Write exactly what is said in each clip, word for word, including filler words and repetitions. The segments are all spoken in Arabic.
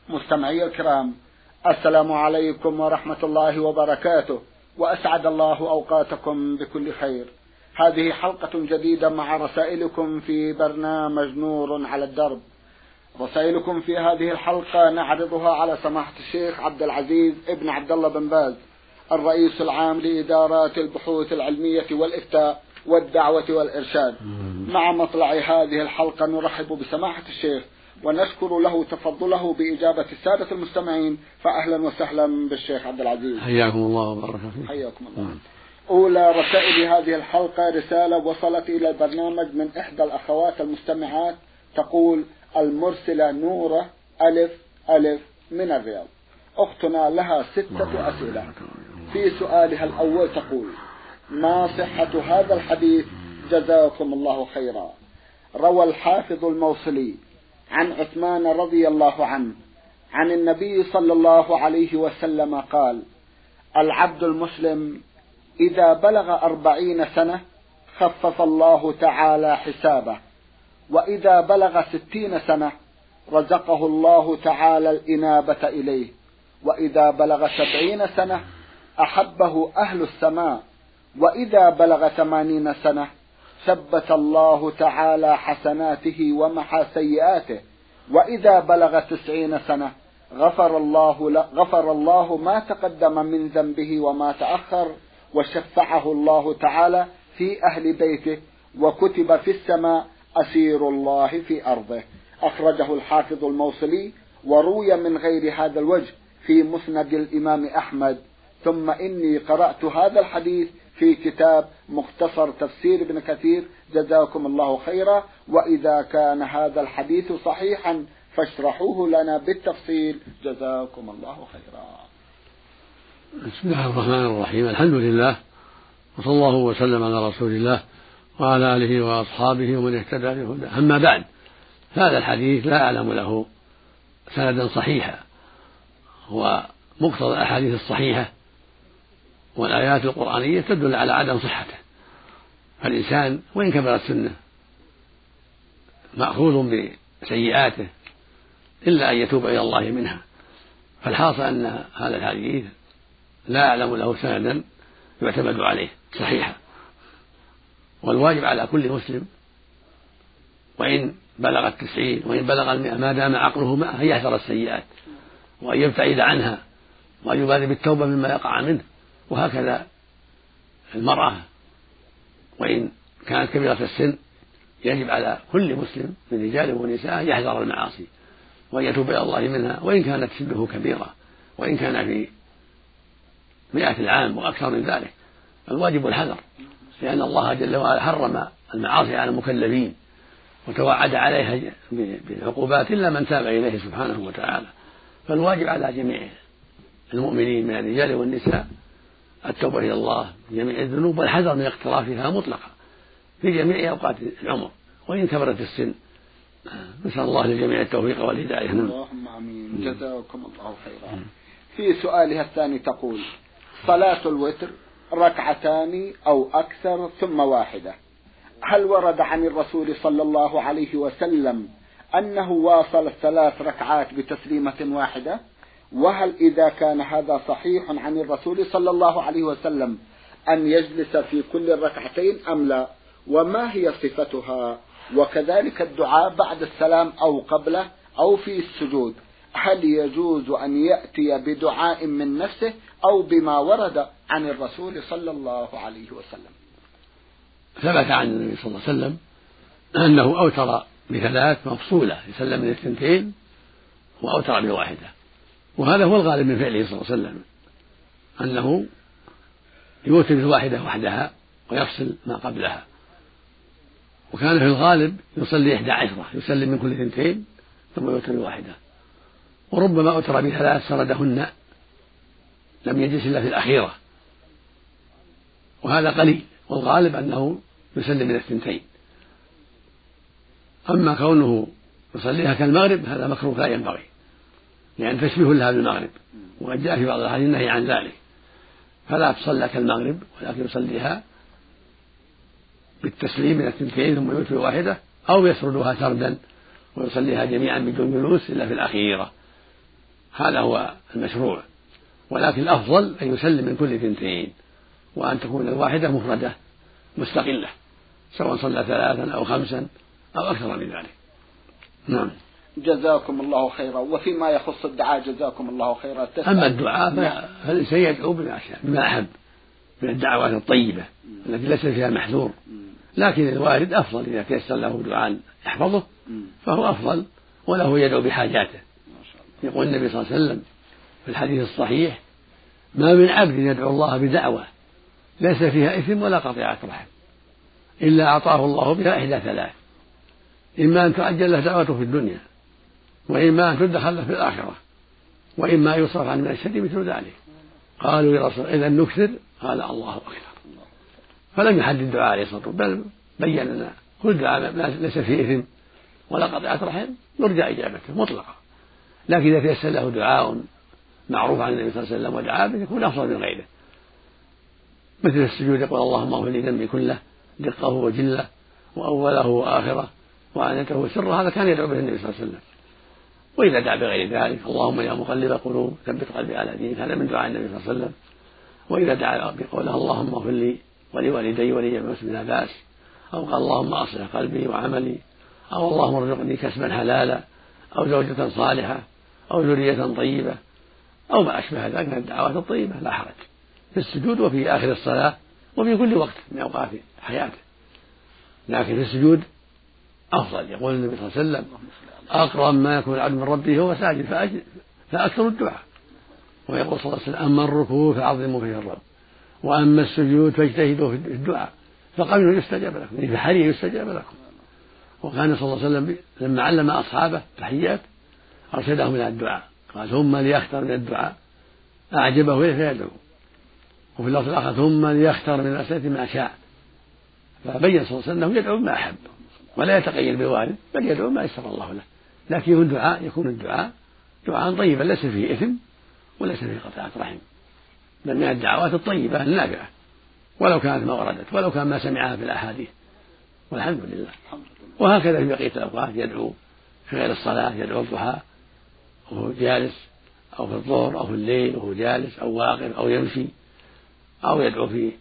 مستمعي الكرام، السلام عليكم ورحمة الله وبركاته، وأسعد الله أوقاتكم بكل خير. هذه حلقة جديدة مع رسائلكم في برنامج نور على الدرب. رسائلكم في هذه الحلقة نعرضها على سماحة الشيخ عبد العزيز ابن عبد الله بن باز، الرئيس العام لإدارات البحوث العلمية والإفتاء والدعوة والإرشاد. مع مطلع هذه الحلقة نرحب بسماحة الشيخ ونشكر له تفضله بإجابة السادة المستمعين، فأهلا وسهلا بالشيخ عبد العزيز. حياكم الله وبارك فيكم. حياكم الله. أولى رسائل هذه الحلقة رسالة وصلت إلى البرنامج من إحدى الأخوات المستمعات، تقول: المرسلة نورة ألف ألف من الرياض. أختنا لها ستة أسئلة. في سؤالها الأول تقول: ما صحة هذا الحديث جزاكم الله خيرا؟ روى الحافظ الموصلي عن عثمان رضي الله عنه عن النبي صلى الله عليه وسلم قال: العبد المسلم إذا بلغ أربعين سنة خفف الله تعالى حسابه، وإذا بلغ ستين سنة رزقه الله تعالى الإنابة إليه، وإذا بلغ سبعين سنة أحبه أهل السماء، وإذا بلغ ثمانين سنة ثبت الله تعالى حسناته ومحى سيئاته، وإذا بلغ تسعين سنة غفر الله, غفر الله ما تقدم من ذنبه وما تأخر، وشفعه الله تعالى في أهل بيته، وكتب في السماء أسير الله في أرضه. أخرجه الحافظ الموصلي، وروي من غير هذا الوجه في مسند الإمام أحمد. ثم إني قرأت هذا الحديث في كتاب مختصر تفسير ابن كثير، جزاكم الله خيرا، وإذا كان هذا الحديث صحيحا فاشرحوه لنا بالتفصيل، جزاكم الله خيرا. بسم الله الرحمن الرحيم. الحمد لله، وصلى الله وسلم على رسول الله وعلى آله وأصحابه ومن اهتدى بهداه. أما بعد، هذا الحديث لا أعلم له سندا صحيحا، ومقتضى الأحاديث الصحيحة والآيات القرآنية تدل على عدم صحته. فالإنسان وإن كبرت سنه مأخوذ بسيئاته إلا أن يتوب إلى الله منها. فالحاصل أن هذا الحديث لا أعلم له سندا يعتمد عليه صحيحا. والواجب على كل مسلم وإن بلغ التسعين وإن بلغ المئة ما دام عقله معه أن يحذر السيئات وأن يبتعد عنها وأن يبادر بالتوبة مما يقع منه. وهكذا المرأة وإن كانت كبيرة السن يجب على كل مسلم من رجال ونساء يحذر المعاصي وأن يتوب إلى الله منها، وإن كانت سنه كبيرة وإن كان في مئة العام وأكثر من ذلك. الواجب الحذر، لأن الله جل وعلا حرم المعاصي على المكلفين وتوعد عليها بالعقوبات إلا من تاب إليه سبحانه وتعالى. فالواجب على جميع المؤمنين من الرجال والنساء التوبة إلى الله من جميع الذنوب والحذر من اقترافها مطلقا في جميع أوقات العمر وإن كبرت السن. نسأل الله للجميع التوفيق والهداية. اللهم آمين، جزاكم الله خيرا. في سؤالها الثاني تقول: صلاة الوتر ركعتان أو أكثر ثم واحدة، هل ورد عن الرسول صلى الله عليه وسلم أنه واصل الثلاث ركعات بتسليمة واحدة؟ وهل إذا كان هذا صحيح عن الرسول صلى الله عليه وسلم أن يجلس في كل الركعتين أم لا؟ وما هي صفتها؟ وكذلك الدعاء بعد السلام أو قبله أو في السجود، هل يجوز أن يأتي بدعاء من نفسه أو بما ورد عن الرسول صلى الله عليه وسلم؟ ثبت عن النبي صلى الله عليه وسلم أنه أوتر بثلاث مفصولة، يسلم من الثنتين وأوتر بواحدة، وهذا هو الغالب من فعله صلى الله عليه وسلم، أنه يوتر بالواحدة وحدها ويفصل ما قبلها. وكان في الغالب يصلي إحدى عشرة، يسلم من كل ثنتين ثم يوتر بواحدة، وربما أوتر بثلاث سردهن لم يجلس إلا في الأخيرة، وهذا قليل، والغالب أنه يسلم من الثنتين. أما كونه يصليها كالمغرب هذا مكروه لا ينبغي، لأن تشبيه لها بالمغرب، وقد جاء في بعض الأحاديث النهي عن ذلك، فلا تصلى كالمغرب ولكن يصليها بالتسليم من الثنتين ثم يوتر واحدة، أو يسردها سردا ويصليها جميعا بدون جلوس إلا في الأخيرة. هذا هو المشروع، ولكن الأفضل أن يسلم من كل ثنتين، وأن تكون الواحدة مفردة مستقلة، سواء صلى ثلاثا أو خمسا أو أكثر من ذلك. نعم. جزاكم الله خيرا. وفيما يخص الدعاء جزاكم الله خيرا. أما الدعاء فالإنسان يدعو بما أحب من الدعوات الطيبة التي ليس فيها محذور، لكن الوارد أفضل إذا تيسر له دعاء يحفظه فهو أفضل، وله يدعو بحاجاته. يقول النبي صلى الله عليه وسلم في الحديث الصحيح: ما من عبد يدعو الله بدعوة ليس فيها إثم ولا قطيعة رحم إلا أعطاه الله بها إحدى ثلاث: إما أن تعجل له دعوته في الدنيا، وإما أن تدخل له في الآخرة، وإما يصرف عنه من الشر مثل ذلك. قالوا يا رسول الله إذا نكثر؟ قال الله أكثر. فلم يحدد الدعاء عليه الصلاة والسلام، بل بين لنا كل دعاء ليس فيه إثم ولا قطيعة رحم يرجى إجابته مطلقا، لكن إذا تيسر له دعاء معروف عن النبي صلى الله عليه وسلم ودعا به يكون أفضل من غيره، مثل السجود يقول: اللهم اغفر لي ذنبي كله دقه وجله وأوله وآخره وعنته وسره. هذا كان يدعو به النبي صلى الله عليه وسلم. وإذا دعا بغير ذلك: اللهم يا مقلب القلوب ثبت قلبي على دينك، هذا من دعاء النبي صلى الله عليه وسلم. وإذا دعا بقوله: اللهم اغفر لي ولوالدي ولجميع المسلمين لا بأس، أو قال: اللهم أصلح قلبي وعملي، أو اللهم ارزقني كسبا حلالا، أو زوجة صالحة، أو ذرية طيبة، أو ما أشبه ذلك من الدعوات الطيبة لا حرج في السجود وفي آخر الصلاة وفي كل وقت من أوقات حياته. لكن في السجود أفضل. يقول النبي صلى الله عليه وسلم: أقرب ما يكون العبد من ربه هو ساجد فأكثر الدعاء. ويقول صلى الله عليه وسلم: أما الركوع فعظموا فيه الرب، وأما السجود فاجتهدوا في الدعاء فقبلوا يستجاب لكم، يعني فحري يستجاب لكم. وكان صلى الله عليه وسلم لما علم أصحابه تحيات أرشدهم إلى الدعاء، قال: ثم ليختر من الدعاء أعجبه إليه فيدعو. وفي اللفظ الآخر: ثم ليختر من الأسئلة ما شاء. فبين صلى الله عليه وسلم أنه يدعو بما أحب ولا يتقيد بالوارد، بل يدعو ما يسر الله له، لكن يكون الدعاء يكون الدعاء دعاء طيبا ليس فيه إثم وليس فيه قطيعة رحم، بل من الدعوات الطيبة النافعة، ولو كانت ما وردت، ولو كان ما سمعها في الأحاديث، والحمد لله. وهكذا في بقية الأوقات يدعو في غير الصلاة، يدعو الضحى وهو جالس، أو في الظهر، أو في الليل وهو جالس، أو واقف، أو يمشي، أو يدعو في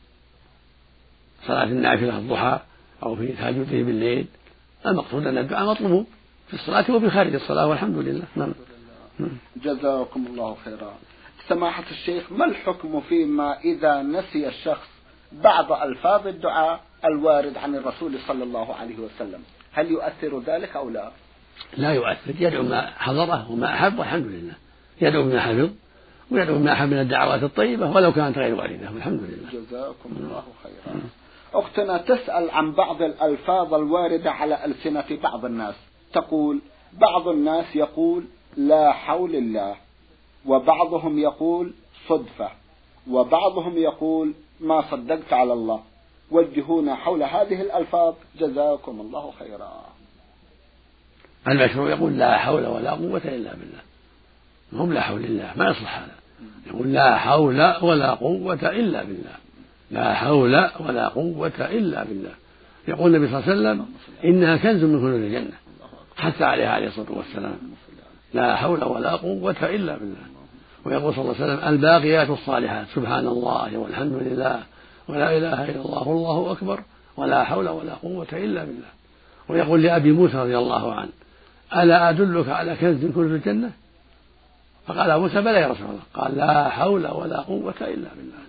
صلاة النافلة الضحى أو في تهجده بالليل. المقصود أن الدعاء مطلوب في الصلاة وفي خارج الصلاة، والحمد لله. نعم. جزاكم الله خيرا. سماحة الشيخ، ما الحكم فيما إذا نسي الشخص بعض ألفاظ الدعاء الوارد عن الرسول صلى الله عليه وسلم؟ هل يؤثر ذلك أو لا؟ لا يؤثر، يدعو ما حضره وما أحب، والحمد لله. يدعو بما حفظ ويدعو بما أحب من الدعوات الطيبة ولو كانت غير واردة، والحمد لله. جزاكم الله خيرا. أختنا تسأل عن بعض الألفاظ الواردة على ألسنة بعض الناس، تقول: بعض الناس يقول لا حول الله، وبعضهم يقول صدفة، وبعضهم يقول ما صدقت على الله. وجهونا حول هذه الألفاظ جزاكم الله خيرا. المشروع يقول لا حول ولا قوة إلا بالله، هم لا حول الله، ما يصلح هذا. يقول لا حول ولا قوة إلا بالله، لا حول ولا قوة إلا بالله. يقول النبي صلى الله عليه وسلم: إنها كنز من كنوز الجنة، حث عليها عليه الصلاة والسلام، لا حول ولا قوة إلا بالله. ويقول صلى الله عليه وسلم: الباقيات الصالحات سبحان الله والحمد لله ولا إله إلا الله والله أكبر ولا حول ولا قوة إلا بالله. ويقول لأبي موسى رضي الله عنه: ألا أدلك على كنز من كنوز الجنة؟ فقال أبو موسى: بلى يا رسول الله. قال: لا حول ولا قوة إلا بالله.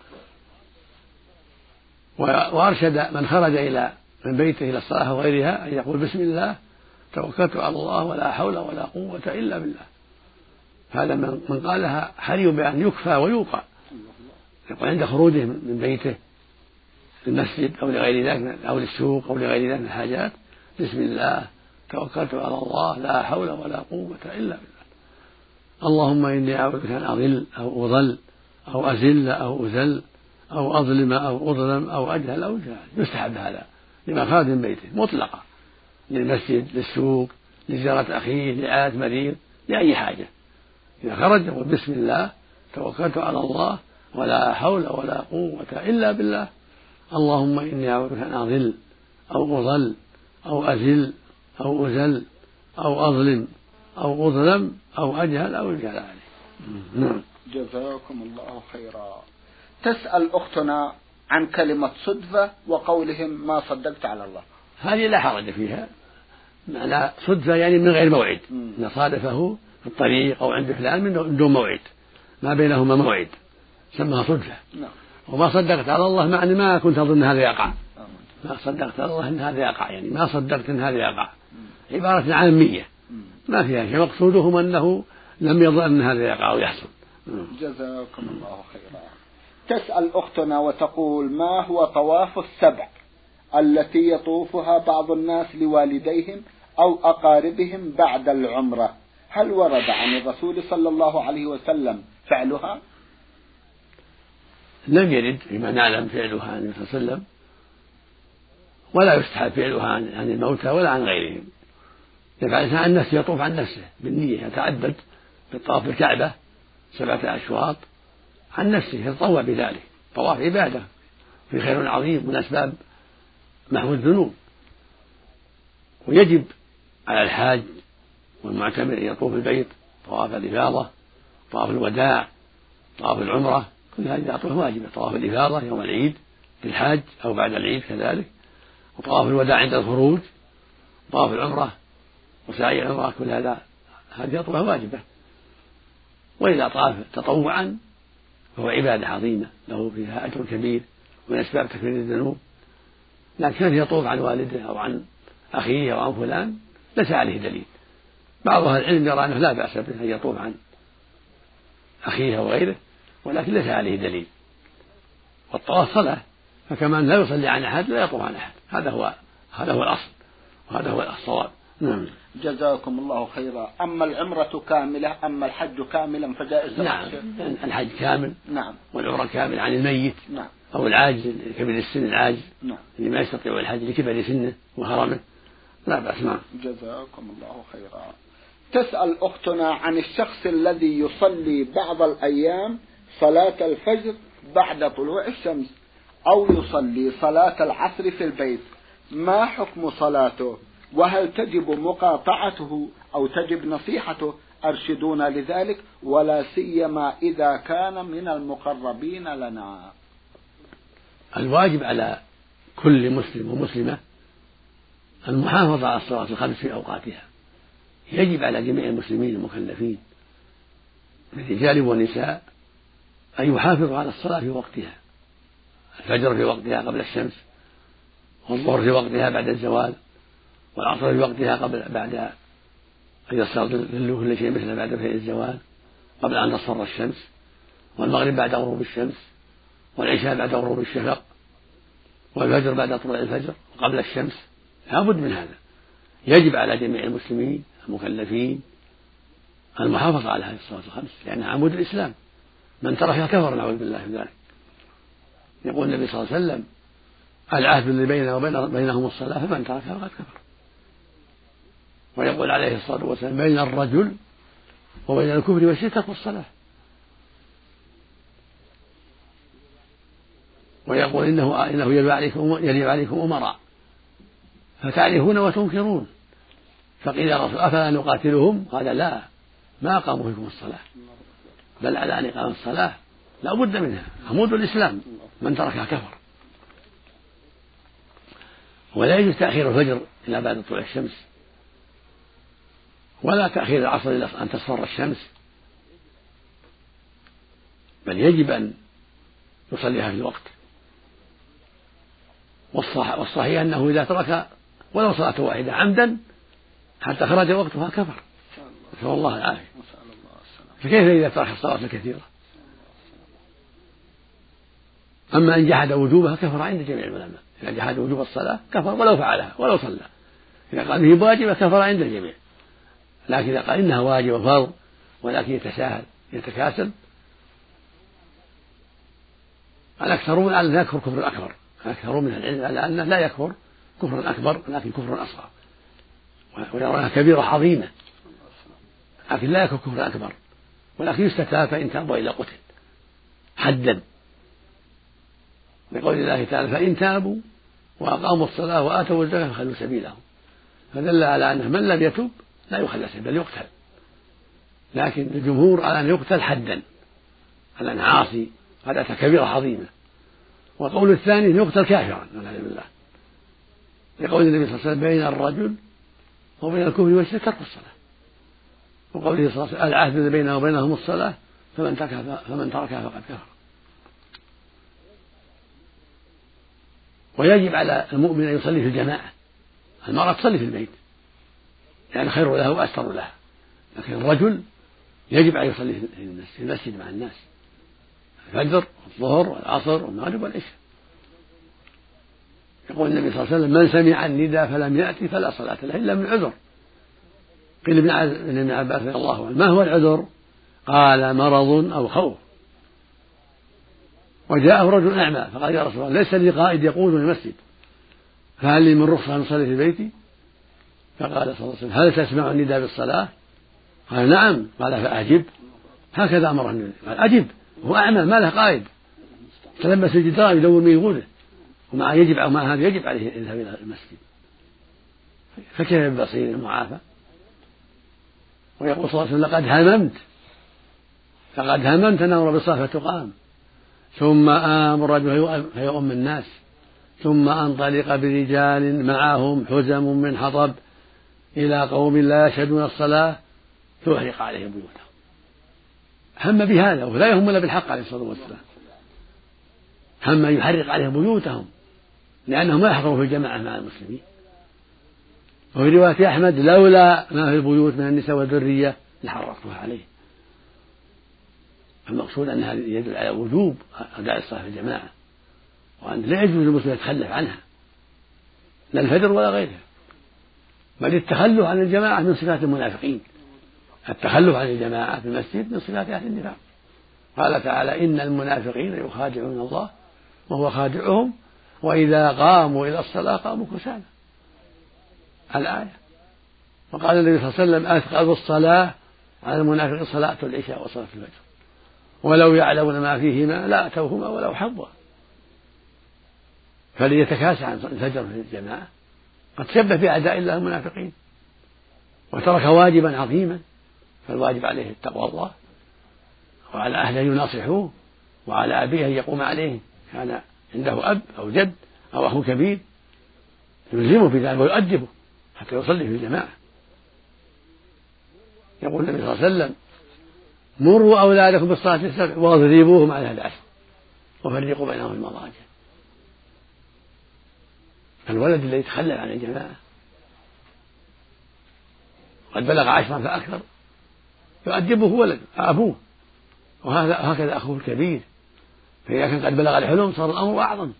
وأرشد من خرج إلى من بيته إلى الصلاة وغيرها أن يقول: بسم الله توكلت على الله ولا حول ولا قوة إلا بالله. هذا من قالها حري بأن يكفى ويوقى. يقول عند خروجه من بيته للمسجد أو لغير ذلك أو للسوق أو لغير ذلك من الحاجات: بسم الله توكلت على الله لا حول ولا قوة إلا بالله. اللهم إني أعوذ بك أن أضل أو أضل أو أزل أو أزل أو أظلم أو أظلم أو أجهل أو جهل. يستحب هذا لما خرج من بيته مطلقا، للمسجد، للسوق، لزيارة أخيه، لعادة مريض، لأي حاجة. إذا خرج يقول: بسم الله توكلت على الله ولا حول ولا قوة إلا بالله. اللهم إني أعوذ بك أن أضل أو أضل أو أزل أو أزل أو أظلم أو أظلم أو أجهل أو يجهل عليه. نعم. جزاكم الله خيرا. تسأل أختنا عن كلمة صدفة وقولهم ما صدقت على الله. هذه لا حرج فيها، معنى صدفة يعني من غير موعد، نصادفه في الطريق أو عند فلان من دون موعد، ما بينهما موعد سمها صدفة. نعم. وما صدقت على الله معني ما كنت أظن هذا يقع، ما صدقت على الله أن هذا يقع، يعني ما صدقت أن هذا يقع، عبارة عامية ما فيها شيء، مقصودهم أنه لم يظن أن هذا يقع ويحصل. جزاكم الله خيرا. تسأل أختنا وتقول ما هو طواف السبع التي يطوفها بعض الناس لوالديهم أو أقاربهم بعد العمرة، هل ورد عن الرسول صلى الله عليه وسلم فعلها؟ لم يرد فيما نعلم فعلها عن النبي صلى الله عليه وسلم، ولا يستحب فعلها عن الموتى ولا عن غيرهم. يفعل عن نفسه، يطوف عن نفسه بالنية، يتعبد بالطواف بالكعبة سبعة أشواط عن نفسه، يتطوع بذلك، طواف عبادة في خير عظيم من أسباب محو الذنوب. ويجب على الحاج والمعتمر أن يطوف البيت طواف الإفاضة، طواف الوداع، طواف العمرة، كل هذه أطواف واجبة. طواف الإفاضة يوم العيد للحاج أو بعد العيد كذلك، وطواف الوداع عند الخروج، طواف العمرة وسعي العمرة، كل هذا هذه أطواف واجبة. وإذا طاف تطوعا فهو عبادة عظيمة له فيها أجر كبير من أسباب تكفير الذنوب. لكن كان يطوف عن والده أو عن أخيه أو عن فلان ليس عليه دليل. بعض أهل العلم يرى أنه لا بأس به أن يطوف عن أخيه أو غيره، ولكن ليس عليه دليل. والطواف صلاة، فكمان لا يصلي عن أحد لا يطوف عن أحد، هذا هو هذا هو الأصل وهذا هو الصواب. نعم. جزاكم الله خيرا. أما العمرة كاملة أما الحج كاملا فجائز؟ نعم، الحج كامل. نعم. والعمرة كامل عن الميت. نعم. أو العاجز كبير السن، العاجز نعم. اللي ما يستطيع الحج لكبر سنه وهرمه لا بأس. نعم. جزاكم الله خيرا. تسأل أختنا عن الشخص الذي يصلي بعض الأيام صلاة الفجر بعد طلوع الشمس أو يصلي صلاة العصر في البيت، ما حكم صلاته؟ وهل تجب مقاطعته أو تجب نصيحته؟ أرشدونا لذلك، ولا سيما إذا كان من المقربين لنا. الواجب على كل مسلم ومسلمة المحافظة على الصلاة الخمس في أوقاتها. يجب على جميع المسلمين المكلفين من رجال ونساء أن يحافظوا على الصلاة في وقتها، الفجر في وقتها قبل الشمس، والظهر في وقتها بعد الزوال، والعصر في وقتها قبل بعد أن يصل ظل كل شيء مثل بعد فجر الزوال قبل أن تصفر الشمس، والمغرب بعد غروب الشمس، والعشاء بعد غروب الشفق، والفجر بعد طلوع الفجر وقبل الشمس. لابد من هذا. يجب على جميع المسلمين المكلفين المحافظة على هذه الصلاة الخمس لأنها عمود الإسلام، من تركها كفر، نعوذ بالله من ذلك. يقول النبي صلى الله عليه وسلم العهد الذي بيننا وبينهم الصلاة فمن تركها فقد كفر. ويقول عليه الصلاة والسلام بين الرجل وبين الكفر والشرك ترك الصلاة. ويقول إنه إنه يلي عليكم يلي عليكم أمراء فتعرفون وتنكرون، فقيل يا رسول أفلا نقاتلهم؟ قال لا، ما أقاموا فيكم الصلاة، بل على أن إقام الصلاة لا بد منها، عمود الإسلام، من تركها كفر. ولا يجوز تأخير الفجر إلى بعد طلوع الشمس، ولا تأخير العصر إلى أن تصفر الشمس، بل يجب أن يصليها في الوقت. والصحيح أنه إذا ترك ولو صلاة واحدة عمدا حتى خرج وقتها كفر، نسأل الله العافية. فكيف إذا ترك الصلاة الكثيرة؟ أما إن جحد وجوبها كفر عند جميع العلماء. إذا جحد وجوب الصلاة كفر ولو فعلها ولو صلى. إذا قال به واجبة كفر عند الجميع. لكن إذا قال إنها واجبة فرض ولكن يتساهل يتكاسل، الأكثرون على أن يكفر كفر أكبر، الأكثرون من العلم على أنه لا يكفر كفر أكبر لكن كفر أصغر، ويراها كبيرة عظيمة، لكن لا يكفر كفر أكبر، ولكن يستتاب فإن تابوا إلى قتل حدا، لقول الله تعالى فإن تابوا وأقاموا الصلاة وآتوا الزكاة فخلوا سبيلهم. فدل على أنه من لم يتب لا يخلى سبيله بل يقتل لكن الجمهور على أن يقتل حدا على أن عاصي قد أتى كبيرة عظيمة. والقول الثاني أن يقتل كافرا والعياذ بالله، لقول النبي صلى الله عليه وسلم بين الرجل وبين الكفر والشرك ترك الصلاة، وقوله صلى الله عليه وسلم العهد الذي بيننا وبينهم الصلاة فمن تركها فمن تركها فقد كفر. ويجب على المؤمن أن يصلي في الجماعة. المرأة تصلي في البيت يعني خير لها وأستر لها، لكن الرجل يجب أن يصلي في المسجد مع الناس الفجر والظهر والعصر والمغرب والعشاء. يقول النبي صلى الله عليه وسلم من سمع النداء فلم يأتي فلا صلاة له إلا من عذر. قيل ابن عباس رضي الله عنه ما هو العذر؟ قال مرض أو خوف. وجاءه رجل أعمى فقال يا رسول الله ليس لي قائد يقودني المسجد فهل لي من رخصة أن أصلي في بيتي؟ فقال صلى الله عليه وسلم هل تسمع النداء بالصلاة؟ قال نعم. قال فأجب. هكذا أمر النبي قال أجب، هو أعمى ما له قائد، تلبس الجدار يدور من يقوله، ومع يجب أو مع هذا يجب عليه يذهب إلى المسجد، فكيف بالبصير المعافى؟ ويقول صلى الله عليه وسلم لقد هممت لقد هممت أن أمر بالصلاة فتقام ثم آمر الرجل فيؤم الناس ثم أنطلق برجال معهم حزم من حطب إلى قوم لا يشهدون الصلاة فأحرق عليهم بيوتهم. هم بهذا ولا يهم إلا بالحق عليه الصلاة والسلام، هم يحرق عليهم بيوتهم لأنهم ما يحضروا في الجماعة مع المسلمين. وفي رواية أحمد لولا ما في البيوت من النساء والذرية لحرقتها عليه. المقصود أن هذا يدل على وجوب أداء الصلاة في الجماعة، وأن لا يجوز للمسلم يتخلف عنها لا الفجر ولا غيرها، بل التخلف عن الجماعة من صفات المنافقين. التخلف عن الجماعة في المسجد من صفات أهل النفاق. قال تعالى إن المنافقين يخادعون الله وهو خادعهم وإذا قاموا إلى الصلاة قاموا كسالى الآية. وقال النبي صلى الله عليه وسلم أثقل الصلاة على المنافقين صلاة العشاء وصلاة الفجر ولو يعلمون ما فيهما لا أتوهما ولو حظوا. فليتكاسى عن الفجر في الجماعة، قد شبه بأعداء الله المنافقين وترك واجبا عظيما، فالواجب عليه تقوى الله وعلى أهله يناصحوه وعلى أبيه أن يقوم عليه كان عنده أب أو جد أو أخو كبير يلزمه بذلك ويؤدبه حتى يصلي في الجماعة. يقول النبي صلى الله عليه وسلم مروا أولادكم بالصلاة السبع واضربوهم على العشر وفرقوا بينهم في المضاجع. الولد الذي يتخلف عن الجماعة قد بلغ عشرا فأكثر يؤدبه ولد أبوه، وهكذا أخوه الكبير، فإذا كان قد بلغ الحلم صار الأمر أعظم.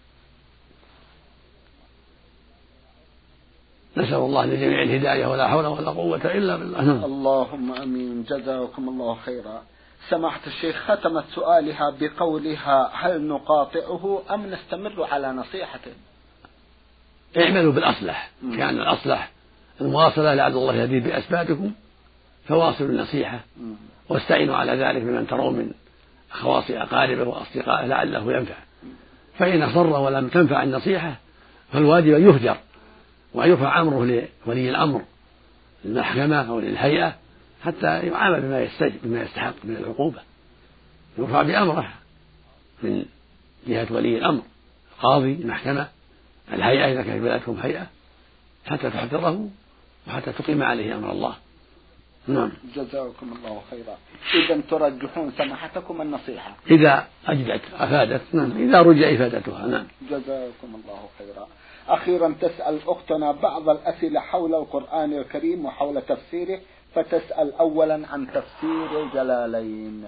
نسأل الله لجميع الهداية ولا حول ولا قوة إلا بالله. اللهم أمين. جزاكم الله خيرا. سماحة الشيخ ختمت سؤالها بقولها هل نقاطعه أم نستمر على نصيحته؟ اعملوا بالأصلح، كان الأصلح المواصلة لعل الله يهدي بأسبابكم، فواصلوا النصيحة واستعينوا على ذلك بمن ترون من خواص أقاربه وأصدقائه لعله ينفع. فإن أصر ولم تنفع النصيحة فالواجب أن يهجر ويرفع أمره لولي الأمر المحكمة أو للهيئة حتى يعامل بما يستجب بما يستحق من العقوبة، يرفع بأمره من جهة ولي الأمر القاضي المحكمة الهيئة إذا كان في بلادكم هيئة حتى تحضره وحتى تقيم عليه أمر الله. نعم. جزاكم الله خيرا. إذا ترجحون سماحتكم النصيحة إذا أجدت أفادت، نعم، إذا رجع إفادتها، نعم. جزاكم الله خيرا. أخيرا تسأل أختنا بعض الأسئلة حول القرآن الكريم وحول تفسيره، فتسأل أولا عن تفسير الجلالين.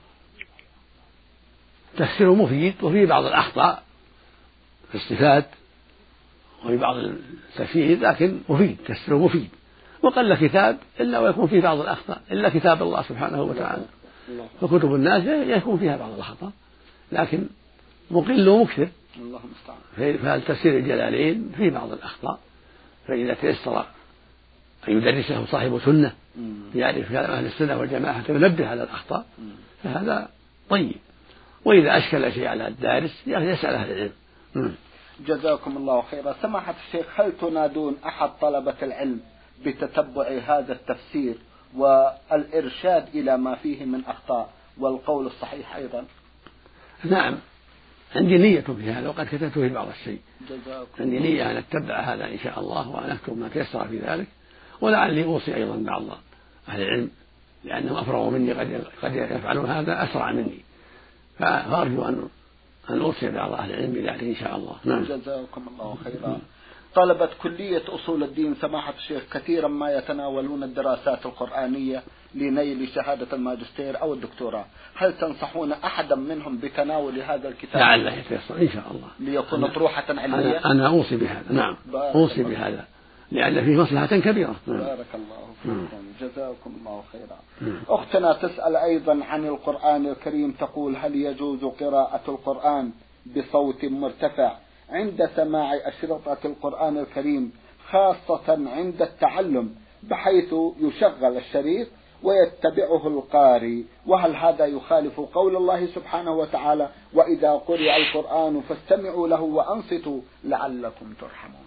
تفسيره مفيد وفيه بعض الأخطاء في الصفات وفي بعض التفسير، لكن مفيد، تفسيره مفيد، وقل كتاب إلا ويكون فيه بعض الأخطاء إلا كتاب الله سبحانه وتعالى، فكتب الناس يكون فيها بعض الأخطاء لكن مقل ومكثر. فالتفسير الجلالين فيه بعض الأخطاء، فإذا تيسر أن يدرسه صاحب سنة يعرف كلام أهل السنة والجماعة حتى ينبه على الأخطاء فهذا طيب، وإذا أشكل شيء على الدارس يسأل أهل العلم. جزاكم الله خيرا. سماحة الشيخ هل تنادون أحد طلبة العلم بتتبع هذا التفسير والإرشاد إلى ما فيه من أخطاء والقول الصحيح أيضا. نعم، عندي نية في هذا وقد كتبت في بعض الشيء. عندي نية أن أتبع هذا إن شاء الله وأن أكتب ما تيسر في ذلك، ولعلي أوصي أيضا بعض أهل العلم لأنهم أفرغوا مني قد قد يفعلون هذا أسرع مني، فأرجو أن أن أوصي بعض أهل العلم بذلك إن شاء الله. نعم. جزاكم الله خيرا. طلبة كلية أصول الدين سماحة الشيخ كثيرا ما يتناولون الدراسات القرآنية لنيل شهادة الماجستير أو الدكتوراه، هل تنصحون أحدا منهم بتناول هذا الكتاب؟ لعله يتيسر إن شاء الله ليكون طروحة علمية. أنا, أنا أوصي بهذا. نعم، أوصي بهذا لأن فيه مصلحة كبيرة. بارك الله فيكم. جزاكم الله خيرا. أختنا تسأل أيضا عن القرآن الكريم، تقول هل يجوز قراءة القرآن بصوت مرتفع عند سماع أشرطة القرآن الكريم، خاصة عند التعلم، بحيث يشغل الشريط ويتبعه القارئ، وهل هذا يخالف قول الله سبحانه وتعالى وإذا قرئ القرآن فاستمعوا له وأنصتوا لعلكم ترحمون؟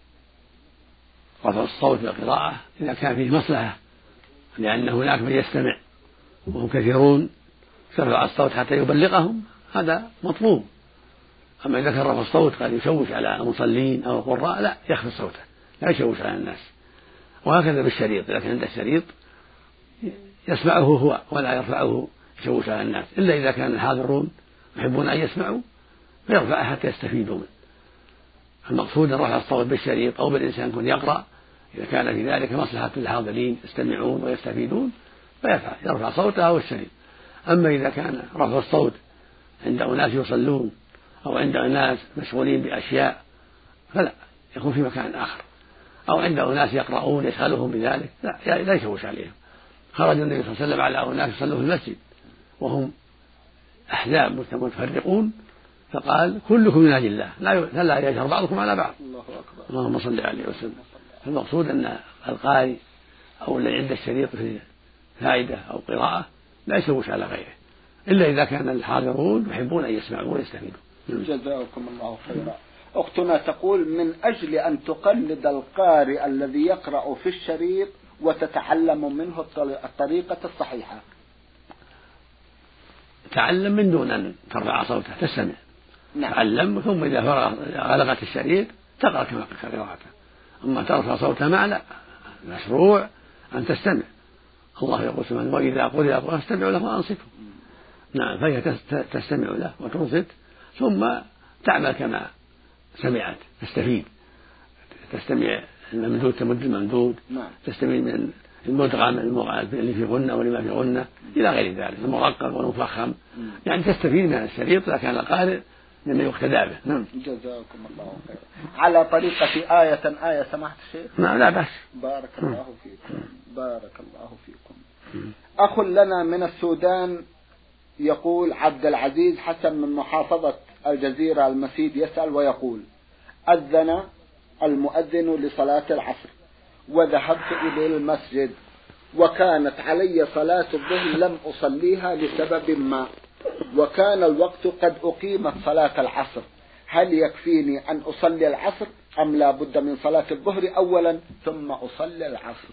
رفع الصوت بالقراءة إذا كان فيه مصلحة، لأن هناك من يستمع وهم كثيرون، ترفع الصوت حتى يبلغهم، هذا مطلوب. أما إذا كان رفع الصوت قد يشوش على المصلين أو القراء، لا، يخفض صوته لا يشوش على الناس. وهكذا بالشريط، إذا كان عنده الشريط يسمعه هو ولا يرفعه يشوش على الناس، إلا إذا كان الحاضرون يحبون أن يسمعوا فيرفعه حتى يستفيدوا منه. المقصود أن رفع الصوت بالشريط أو بالإنسان يكون يقرأ، إذا كان في ذلك مصلحة الحاضرين يستمعون ويستفيدون فيرفع يرفع صوته أو الشريط. أما إذا كان رفع الصوت عند أناس يصلون أو عند أناس مشغولين بأشياء فلا، يكون في مكان آخر، أو عند أناس يقرؤون يشغلهم بذلك، لا لا يشوش عليهم. خرج النبي صلى الله عليه وسلم على أناس يصلون في المسجد وهم أحزاب متفرقون، فقال كلكم يناجي الله لا يجهر بعضكم على بعض. الله أكبر. اللهم صل عليه وسلم. فالمقصود أن القارئ أو اللي عنده الشريط في فائدة أو قراءة لا يشوش على غيره، إلا إذا كان الحاضرون يحبون أن يسمعوا ويستفيدوا. جزاكم الله خيرا. أختنا تقول من أجل أن تقلد القارئ الذي يقرأ في الشريط وتتعلم منه الطريقة الصحيحة. تعلم من دون أن ترفع صوته، تستمع. نعم. تعلم ثم إذا فرغ غلقت الشريط تقرأ كما قراءته. أما ترفع صوته مع لا، مشروع أن تستمع. الله يقول سبحانه وإذا قرئ القرآن فاستمعوا له وأنصتوا. نعم، فهي تستمع له وتنصت ثم تعمل كما سمعت، تستفيد، تستمع الممدود تمد الممدود، نعم. تستمع من المدغم اللي في غنة ولما في غنة إلى غير ذلك، المرقق والمفخم، يعني تستفيد من الشريط إذا كان القارئ مما يقتدى به. نعم. جزاكم الله خيرا. على طريقة آية آية سمحت الشيخ؟ نعم، لا بأس. بارك الله فيكم. بارك الله فيكم. أخ لنا من السودان يقول عبد العزيز حسن من محافظة الجزيرة المسيد يسأل ويقول أذن المؤذن لصلاة العصر وذهبت إلى المسجد وكانت علي صلاة الظهر لم أصليها لسبب ما، وكان الوقت قد أقيمت صلاة العصر، هل يكفيني أن أصلي العصر أم لا بد من صلاة الظهر أولا ثم أصلي العصر؟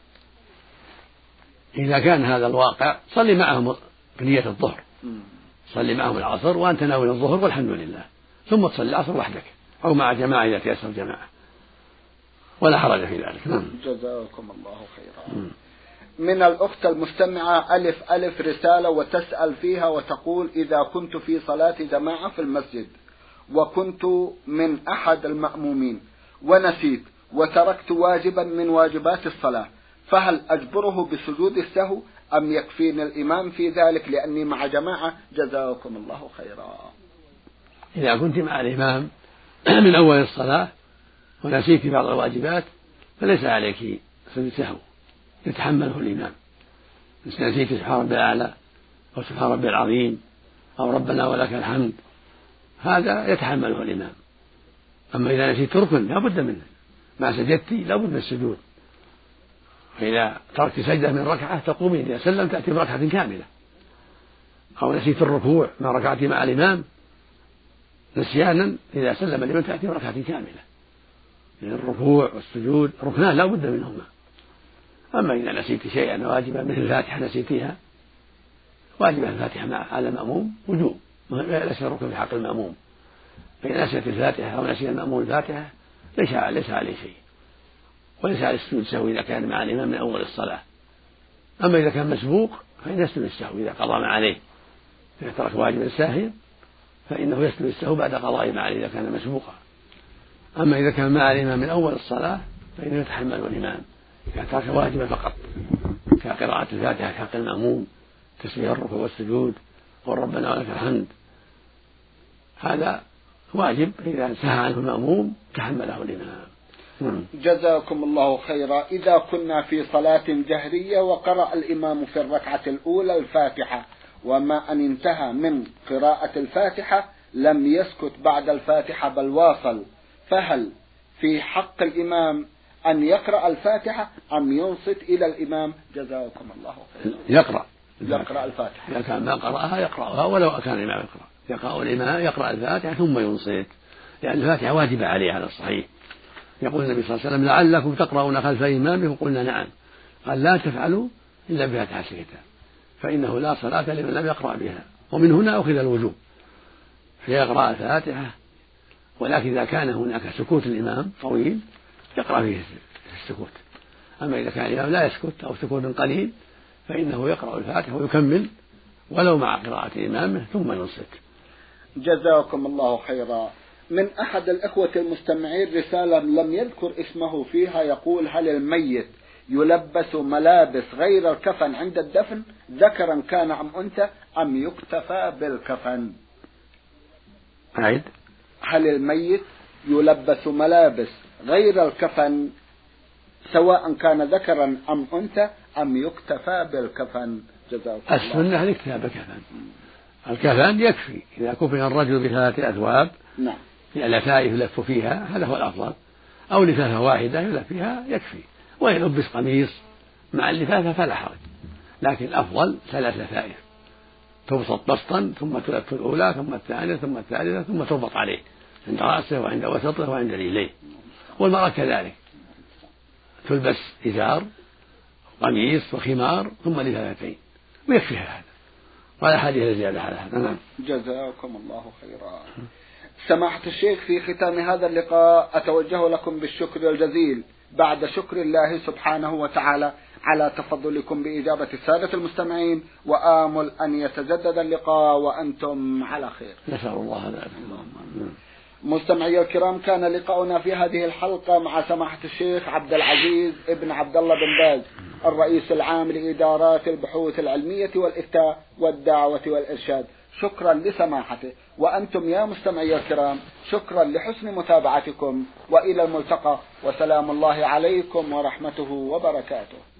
إذا كان هذا الواقع صلي معهم بنية الظهر، صلي معهم العصر وأنت ناوي الظهر والحمد لله، ثم تصلي العصر وحدك أو مع جماعة إذا تيسر جماعة، ولا حرج في ذلك. نعم. جزاكم الله خيرا. م. من الأخت المستمعة ألف ألف رسالة وتسأل فيها وتقول إذا كنت في صلاة جماعة في المسجد وكنت من أحد المأمومين ونسيت وتركت واجبا من واجبات الصلاة، فهل أجبره بسجود السهو أم يكفيني الإمام في ذلك لأني مع جماعة؟ جزاكم الله خيرا. إذا كنت مع الإمام من أول الصلاة ونسيت بعض الواجبات فليس عليك سجود سهو، يتحمله الإمام. إذا نسيت سبحان ربي الأعلى أو سبحان ربي العظيم أو ربنا ولك الحمد هذا يتحمله الإمام. أما إذا نسيت ركن لا بد منه، ما سجدت لا بد من السجود، فإذا تركت سجدة من ركعة تقومين إذا سلم تأتي بركعة كاملة، أو نسيت الركوع ما ركعت مع الإمام نسيانا إذا سلم الإمام تأتي بركعة كاملة، لأن الركوع والسجود ركنان لا بد منهما، أما إذا نسيت شيئا واجبا مثل الفاتحة نسيتيها، واجبة الفاتحة على المأموم وجوب، ليس ركن في حق المأموم. فإن نسيت الفاتحة أو نسي المأموم الفاتحة ليس ليس عليه شيء، وليس عليه السجود السهو إذا كان مع الإمام من أول الصلاة. أما إذا كان مسبوق فإن يسجد السهو إذا قضى ما عليه، إذا ترك واجبا ساهيا فإنه يسجد السهو بعد قضاء ما عليه إذا كان مسبوقا. أما إذا كان مع الإمام من أول الصلاة فإنه يتحمل الإمام إذا ترك واجبا فقط كقراءة الفاتحة في حق المأموم، تسبيح الركوع والسجود وربنا ولك الحمد، هذا واجب إذا سهى عنه المأموم تحمله الإمام. جزاكم الله خيرا. إذا كنا في صلاة جهرية وقرأ الإمام في الركعة الأولى الفاتحة وما أن انتهى من قراءة الفاتحة لم يسكت بعد الفاتحة بل واصل، فهل في حق الإمام أن يقرأ الفاتحة أم ينصت إلى الإمام؟ جزاكم الله خيرا. يقرأ يقرأ الفاتحة إذا كان ما قرأها يقرأها ولو كان الإمام يقرأ، يقرأ الإمام يقرأ الفاتحة ثم ينصت، لأن الفاتحة واجبة عليه على الصحيح. يقول النبي صلى الله عليه وسلم لعلكم تقرؤون خلف إمامكم، قلنا نعم، قال لا تفعلوا إلا بفاتحة الكتاب فإنه لا صلاة لمن لم يقرأ بها، ومن هنا أخذ الوجوب فيقرأ الفاتحة. ولكن إذا كان هناك سكوت الإمام طويل يقرأ فيه السكوت. أما إذا كان الإمام لا يسكت أو سكوت قليل فإنه يقرأ الفاتحة ويكمل ولو مع قراءة إمامه ثم ينصت. جزاكم الله خيرا. من أحد الإخوة المستمعين رسالة لم يذكر اسمه فيها، يقول هل الميت يلبس ملابس غير الكفن عند الدفن ذكرا كان أم أنثى أم يكتفى بالكفن؟ عيد. هل الميت يلبس ملابس غير الكفن سواء كان ذكرا أم أنثى أم يكتفى بالكفن؟ جزاكم الله. السنة الاكتفاء بالكفن، الكفن يكفي إذا كفن الرجل بثلاثة أثواب نعم لفائف يلف فيها هذا هو الأفضل، أو لفافة واحدة يلف فيها يكفي، ويلبس قميص مع اللفافة فلا حرج، لكن الأفضل ثلاث لفائف تبسط بسطا ثم تلف الأولى ثم الثانية ثم الثالثة ثم تربط عليه عند رأسه وعند وسطه وعند رجليه. والمرأة كذلك تلبس إزار قميص وخمار ثم لفافتين ويكفيها هذا، ولا حاجة لزيادة على هذا. نعم. جزاكم الله خيرا. سماحة الشيخ، في ختام هذا اللقاء أتوجه لكم بالشكر الجزيل بعد شكر الله سبحانه وتعالى على تفضلكم بإجابة السادة المستمعين، وآمل أن يتجدد اللقاء وأنتم على خير. نسأل الله ذلك. مستمعي الكرام، كان لقاؤنا في هذه الحلقة مع سماحة الشيخ عبد العزيز ابن عبد الله بن باز الرئيس العام لإدارات البحوث العلمية والإفتاء والدعوة والإرشاد. شكرا لسماحته، وأنتم يا مستمعي الكرام شكرا لحسن متابعتكم، وإلى الملتقى، وسلام الله عليكم ورحمته وبركاته.